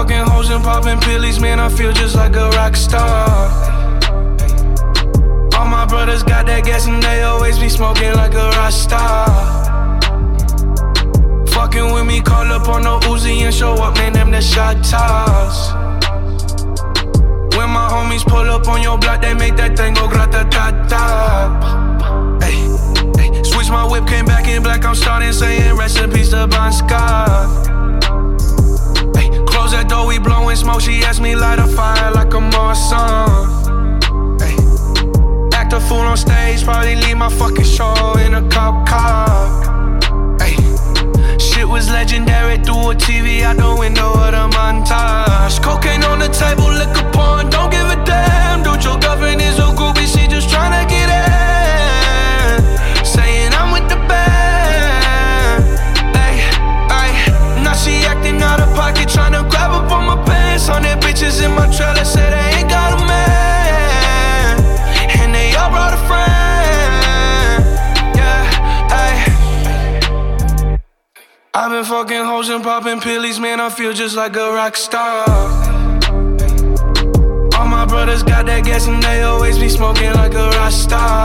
fucking hoes and popping pillies, man, I feel just like a rock star. All my brothers got that gas and they always be smoking like a rock star. Fucking with me, call up on the Uzi and show up, man, them the shot toss. When my homies pull up on your block, they make that thing go grata-ta-ta. Ay, ay. Switch my whip, came back in black, I'm starting saying rest in peace to Bon Scott. Ay, close that door, we blowing smoke, she asked me light a fire like a Marsan. Ay, act a fool on stage, probably leave my fucking show in a cop car. Ay, shit was legendary through a TV out the window of the montage. Cocaine on the table, liquor porn, don't give a damn. Dude, your girlfriend is a groupie, she just tryna get in. Saying I'm with the band. Ay, ay. Now she acting out of pocket, tryna grab up on my pants. On their bitches in my trailer, say they ain't got a man. And they all brought a friend. Yeah, ay. I've been fucking hoes and popping pillies, man, I feel just like a rock star. All my brothers got that gas and they always be smoking like a rock star.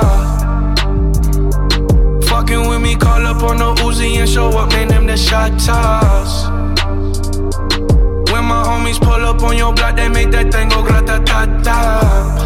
Fucking with me, call up on the Uzi and show up, man, them the shot toss. When my homies pull up on your block, they make that thing go grata-ta-ta.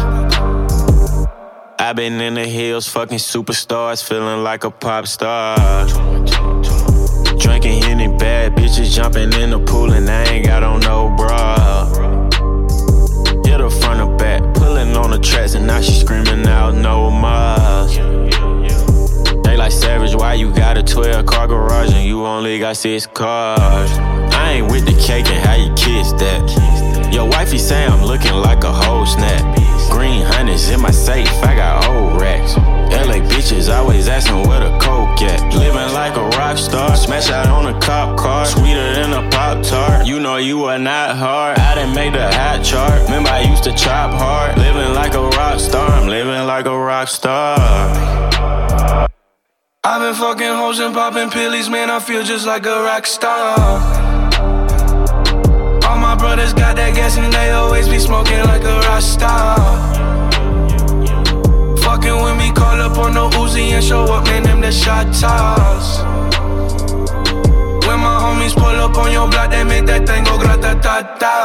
I've been in the hills, fucking superstars, feeling like a pop star. Drinking Henny, bad bitches jumping in the pool and I ain't got on no bra. Hit her front or back, pulling on the tracks and now she screaming out no more. They like Savage, why you got a 12-car garage and you only got 6 cars? I ain't with the cake and how you kiss that. Your wifey say I'm looking like a whole snap. Green hundreds in my safe, I got old racks. LA bitches always asking where the coke at. Living like a rock star, smash out on a cop car. Sweeter than a Pop-Tart, you know you are not hard. I done made the hot chart, remember I used to chop hard. Living like a rock star, I'm living like a rock star. I've been fucking hoes and popping pillies, man, I feel just like a rock star. All my brothers got that gas and they always be smoking like a rock star. Fucking with me, call up on the Uzi and show up, man, them the shot toss. When my homies pull up on your block, they make that thing go grata-ta-ta.